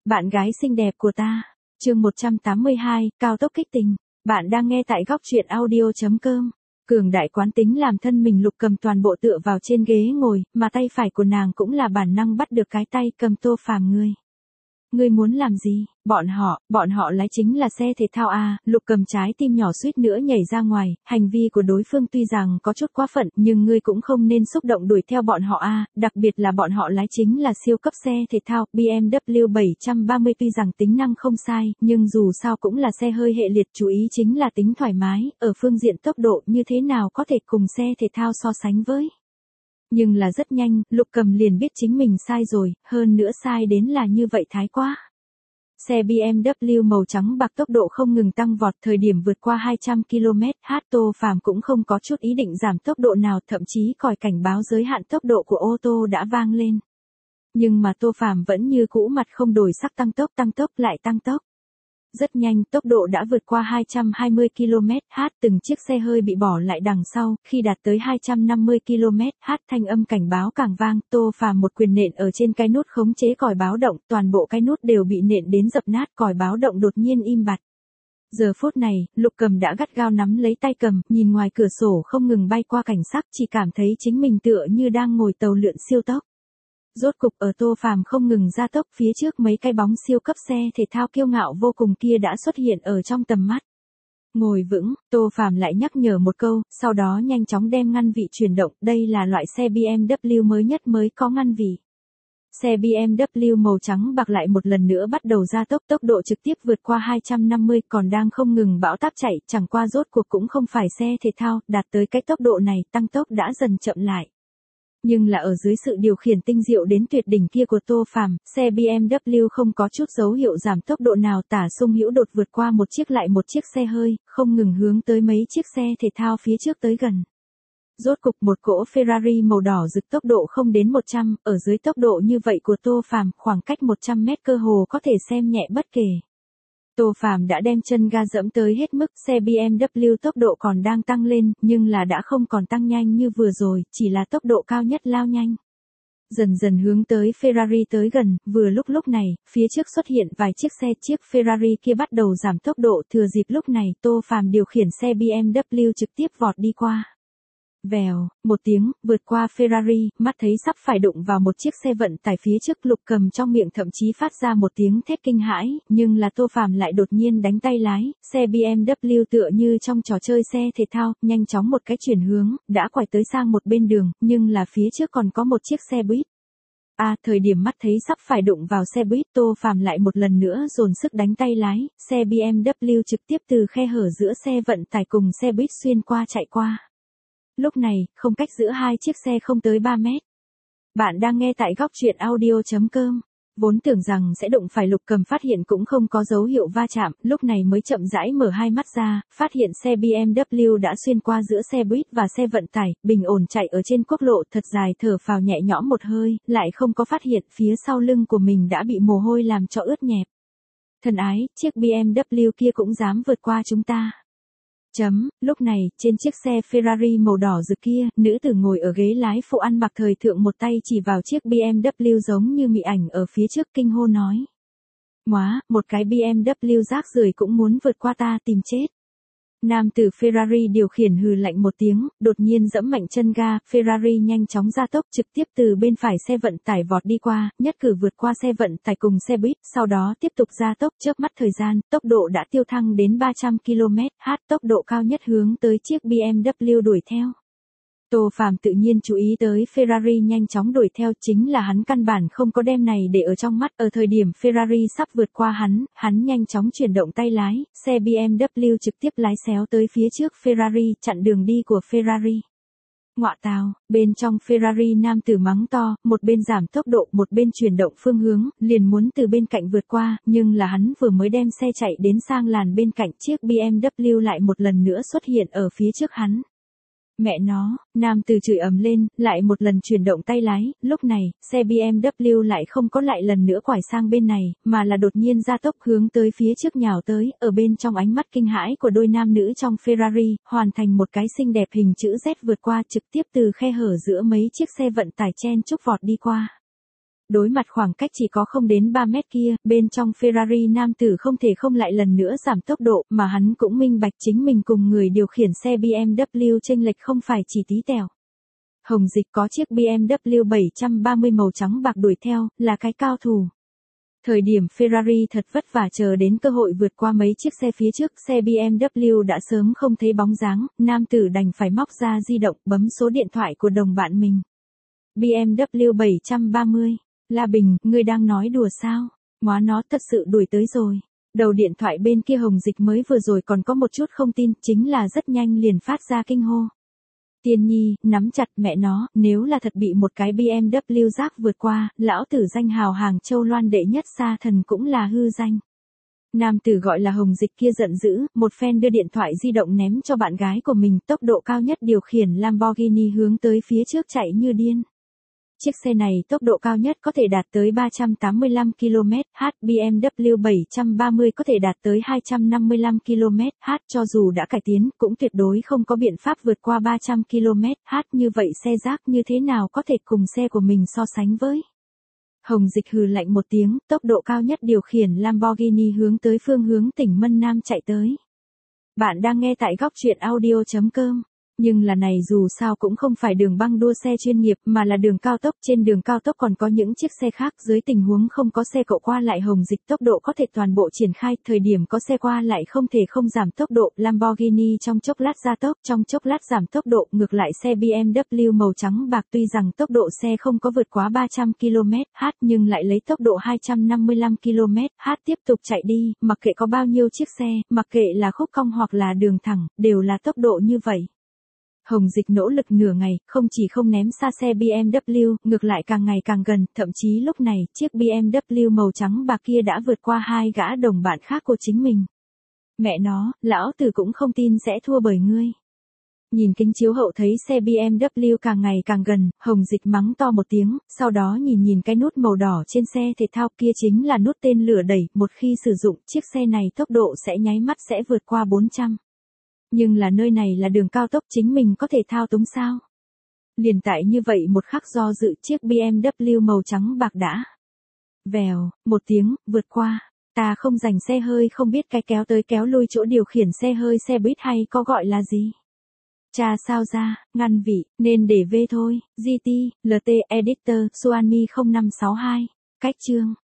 Bạn gái xinh đẹp của ta. Chương 182, cao tốc kích tình. Bạn đang nghe tại góc truyện audio.com. Cường đại quán tính làm thân mình Lục Cầm toàn bộ tựa vào trên ghế ngồi, mà tay phải của nàng cũng là bản năng bắt được cái tay cầm Tô Phàm ngươi. Ngươi muốn làm gì? Bọn họ lái chính là xe thể thao à? Lục Cầm trái tim nhỏ suýt nữa nhảy ra ngoài, hành vi của đối phương tuy rằng có chút quá phận, nhưng ngươi cũng không nên xúc động đuổi theo bọn họ à, đặc biệt là bọn họ lái chính là siêu cấp xe thể thao, BMW 730 tuy rằng tính năng không sai, nhưng dù sao cũng là xe hơi hệ liệt, chú ý chính là tính thoải mái, ở phương diện tốc độ như thế nào có thể cùng xe thể thao so sánh với. Nhưng là rất nhanh, Lục Cầm liền biết chính mình sai rồi, hơn nữa sai đến là như vậy thái quá. Xe BMW màu trắng bạc tốc độ không ngừng tăng vọt, thời điểm vượt qua 200 km/h, Tô Phàm cũng không có chút ý định giảm tốc độ nào, thậm chí còi cảnh báo giới hạn tốc độ của ô tô đã vang lên. Nhưng mà Tô Phàm vẫn như cũ mặt không đổi sắc tăng tốc lại tăng tốc. Rất nhanh, tốc độ đã vượt qua 220 km/h, từng chiếc xe hơi bị bỏ lại đằng sau, khi đạt tới 250 km/h, thanh âm cảnh báo càng vang, Tô Phàm một quyền nện ở trên cái nút khống chế còi báo động, toàn bộ cái nút đều bị nện đến dập nát, còi báo động đột nhiên im bặt. Giờ phút này, Lục Cầm đã gắt gao nắm lấy tay cầm, nhìn ngoài cửa sổ không ngừng bay qua cảnh sắc, chỉ cảm thấy chính mình tựa như đang ngồi tàu lượn siêu tốc. Rốt cục ở Tô Phàm không ngừng gia tốc, phía trước mấy cái bóng siêu cấp xe thể thao kiêu ngạo vô cùng kia đã xuất hiện ở trong tầm mắt. Ngồi vững, Tô Phàm lại nhắc nhở một câu, sau đó nhanh chóng đem ngăn vị chuyển động, đây là loại xe BMW mới nhất mới có ngăn vị. Xe BMW màu trắng bạc lại một lần nữa bắt đầu gia tốc, tốc độ trực tiếp vượt qua 250, còn đang không ngừng bão táp chạy, chẳng qua rốt cuộc cũng không phải xe thể thao, đạt tới cái tốc độ này, tăng tốc đã dần chậm lại. Nhưng là ở dưới sự điều khiển tinh diệu đến tuyệt đỉnh kia của Tô Phàm, xe BMW không có chút dấu hiệu giảm tốc độ nào, tả sung hữu đột vượt qua một chiếc lại một chiếc xe hơi, không ngừng hướng tới mấy chiếc xe thể thao phía trước tới gần. Rốt cục một cỗ Ferrari màu đỏ rực tốc độ không đến 100, ở dưới tốc độ như vậy của Tô Phàm, khoảng cách 100 mét cơ hồ có thể xem nhẹ bất kể. Tô Phàm đã đem chân ga dẫm tới hết mức, xe BMW tốc độ còn đang tăng lên, nhưng là đã không còn tăng nhanh như vừa rồi, chỉ là tốc độ cao nhất lao nhanh. Dần dần hướng tới Ferrari tới gần, vừa lúc này, phía trước xuất hiện vài chiếc xe, chiếc Ferrari kia bắt đầu giảm tốc độ, thừa dịp lúc này, Tô Phàm điều khiển xe BMW trực tiếp vọt đi qua. Vèo, một tiếng, vượt qua Ferrari, mắt thấy sắp phải đụng vào một chiếc xe vận tải phía trước, Lục Cầm trong miệng thậm chí phát ra một tiếng thét kinh hãi, nhưng là Tô Phàm lại đột nhiên đánh tay lái, xe BMW tựa như trong trò chơi xe thể thao, nhanh chóng một cái chuyển hướng, đã quải tới sang một bên đường, nhưng là phía trước còn có một chiếc xe buýt. Thời điểm mắt thấy sắp phải đụng vào xe buýt, Tô Phàm lại một lần nữa dồn sức đánh tay lái, xe BMW trực tiếp từ khe hở giữa xe vận tải cùng xe buýt xuyên qua chạy qua. Lúc này, không cách giữa hai chiếc xe không tới 3 mét. Bạn đang nghe tại góc truyện audio.com. Vốn tưởng rằng sẽ đụng phải, Lục Cầm phát hiện cũng không có dấu hiệu va chạm, lúc này mới chậm rãi mở hai mắt ra, phát hiện xe BMW đã xuyên qua giữa xe buýt và xe vận tải, bình ổn chạy ở trên quốc lộ, thật dài thở phào nhẹ nhõm một hơi, lại không có phát hiện phía sau lưng của mình đã bị mồ hôi làm cho ướt nhẹp. Thân ái, chiếc BMW kia cũng dám vượt qua chúng ta. Lúc này, trên chiếc xe Ferrari màu đỏ rực kia, nữ tử ngồi ở ghế lái phụ ăn mặc thời thượng một tay chỉ vào chiếc BMW giống như mị ảnh ở phía trước kinh hô nói. Móa, một cái BMW rác rưởi cũng muốn vượt qua ta tìm chết. Nam tử Ferrari điều khiển hừ lạnh một tiếng, đột nhiên giẫm mạnh chân ga, Ferrari nhanh chóng gia tốc trực tiếp từ bên phải xe vận tải vọt đi qua, nhất cử vượt qua xe vận tải cùng xe buýt, sau đó tiếp tục gia tốc, chớp mắt thời gian, tốc độ đã tiêu thăng đến 300 km/h, tốc độ cao nhất hướng tới chiếc BMW đuổi theo. Tô Phàm tự nhiên chú ý tới Ferrari nhanh chóng đuổi theo, chính là hắn căn bản không có đem này để ở trong mắt, ở thời điểm Ferrari sắp vượt qua hắn nhanh chóng chuyển động tay lái, xe BMW trực tiếp lái xéo tới phía trước Ferrari, chặn đường đi của Ferrari. Ngọa tào, bên trong Ferrari nam tử mắng to, một bên giảm tốc độ, một bên chuyển động phương hướng, liền muốn từ bên cạnh vượt qua, nhưng là hắn vừa mới đem xe chạy đến sang làn bên cạnh, chiếc BMW lại một lần nữa xuất hiện ở phía trước hắn. Mẹ nó, nam tử chửi ầm lên, lại một lần chuyển động tay lái, lúc này, xe BMW lại không có lại lần nữa quải sang bên này, mà là đột nhiên gia tốc hướng tới phía trước nhào tới, ở bên trong ánh mắt kinh hãi của đôi nam nữ trong Ferrari, hoàn thành một cái xinh đẹp hình chữ Z vượt qua, trực tiếp từ khe hở giữa mấy chiếc xe vận tải chen chúc vọt đi qua. Đối mặt khoảng cách chỉ có không đến 3 mét kia, bên trong Ferrari nam tử không thể không lại lần nữa giảm tốc độ, mà hắn cũng minh bạch chính mình cùng người điều khiển xe BMW chênh lệch không phải chỉ tí tẹo. Hồng Dịch có chiếc BMW 730 màu trắng bạc đuổi theo, là cái cao thủ. Thời điểm Ferrari thật vất vả chờ đến cơ hội vượt qua mấy chiếc xe phía trước, xe BMW đã sớm không thấy bóng dáng, nam tử đành phải móc ra di động bấm số điện thoại của đồng bạn mình. BMW 730, La Bình, ngươi đang nói đùa sao? Móa nó thật sự đuổi tới rồi. Đầu điện thoại bên kia Hồng Dịch mới vừa rồi còn có một chút không tin, chính là rất nhanh liền phát ra kinh hô. Tiên Nhi, nắm chặt mẹ nó, nếu là thật bị một cái BMW rác vượt qua, lão tử danh hào Hàng Châu Loan đệ nhất sa thần cũng là hư danh. Nam tử gọi là Hồng Dịch kia giận dữ, một phen đưa điện thoại di động ném cho bạn gái của mình, tốc độ cao nhất điều khiển Lamborghini hướng tới phía trước chạy như điên. Chiếc xe này tốc độ cao nhất có thể đạt tới 385 km/h, BMW 730 có thể đạt tới 255 km/h, cho dù đã cải tiến, cũng tuyệt đối không có biện pháp vượt qua 300 km/h, như vậy xe rác như thế nào có thể cùng xe của mình so sánh với. Hồng Dịch hừ lạnh một tiếng, tốc độ cao nhất điều khiển Lamborghini hướng tới phương hướng tỉnh Mân Nam chạy tới. Bạn đang nghe tại góc truyện audio.com. Nhưng là này dù sao cũng không phải đường băng đua xe chuyên nghiệp mà là đường cao tốc, trên đường cao tốc còn có những chiếc xe khác, dưới tình huống không có xe cộ qua lại Hồng Dịch tốc độ có thể toàn bộ triển khai, thời điểm có xe qua lại không thể không giảm tốc độ, Lamborghini trong chốc lát gia tốc, trong chốc lát giảm tốc độ, ngược lại xe BMW màu trắng bạc tuy rằng tốc độ xe không có vượt quá 300 km/h nhưng lại lấy tốc độ 255 km/h tiếp tục chạy đi, mặc kệ có bao nhiêu chiếc xe, mặc kệ là khúc cong hoặc là đường thẳng, đều là tốc độ như vậy. Hồng Dịch nỗ lực nửa ngày, không chỉ không ném xa xe BMW, ngược lại càng ngày càng gần, thậm chí lúc này, chiếc BMW màu trắng bạc kia đã vượt qua hai gã đồng bạn khác của chính mình. Mẹ nó, lão tử cũng không tin sẽ thua bởi ngươi. Nhìn kính chiếu hậu thấy xe BMW càng ngày càng gần, Hồng Dịch mắng to một tiếng, sau đó nhìn cái nút màu đỏ trên xe thể thao kia chính là nút tên lửa đẩy, một khi sử dụng, chiếc xe này tốc độ sẽ nháy mắt sẽ vượt qua 400. Nhưng là nơi này là đường cao tốc, chính mình có thể thao túng sao? Liền tại như vậy một khắc do dự, chiếc BMW màu trắng bạc đã. Vèo, một tiếng, vượt qua. Ta không dành xe hơi không biết cái kéo tới kéo lui chỗ điều khiển xe hơi xe buýt hay có gọi là gì? Cha sao ra, ngăn vị, nên để V thôi, GT, LT, Editor, Suami 0562. Cách chương.